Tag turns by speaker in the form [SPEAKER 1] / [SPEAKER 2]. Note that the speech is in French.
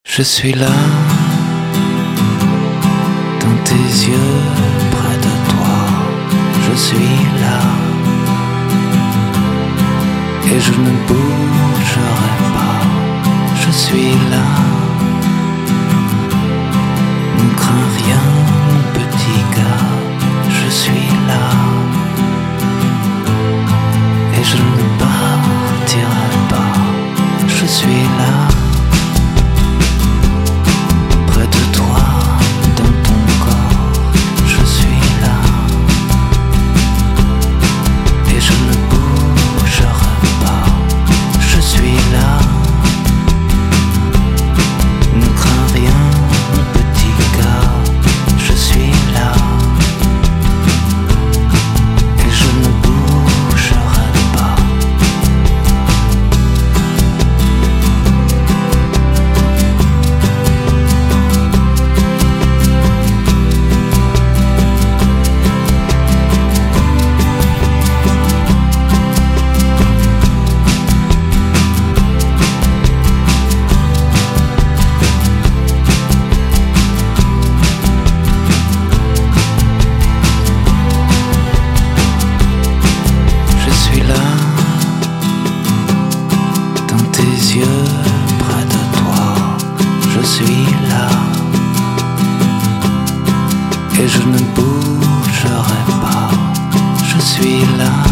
[SPEAKER 1] Je suis là, dans tes yeux, près de toi. Je suis là, et je ne bougerai pas. Je suis là, ne crains rien, mon petit gars. Je suis là, et je ne partirai pas. Je suis là, près de toi, dans ton corps. Je suis là, et je ne bougerai pas. Je suis là, ne crains rien, mon petit gars. Je suis là, et je ne bougerai pas. Je suis là, dans tes yeux, près de toi. Je suis là, et je ne bougerai pas. Je suis là.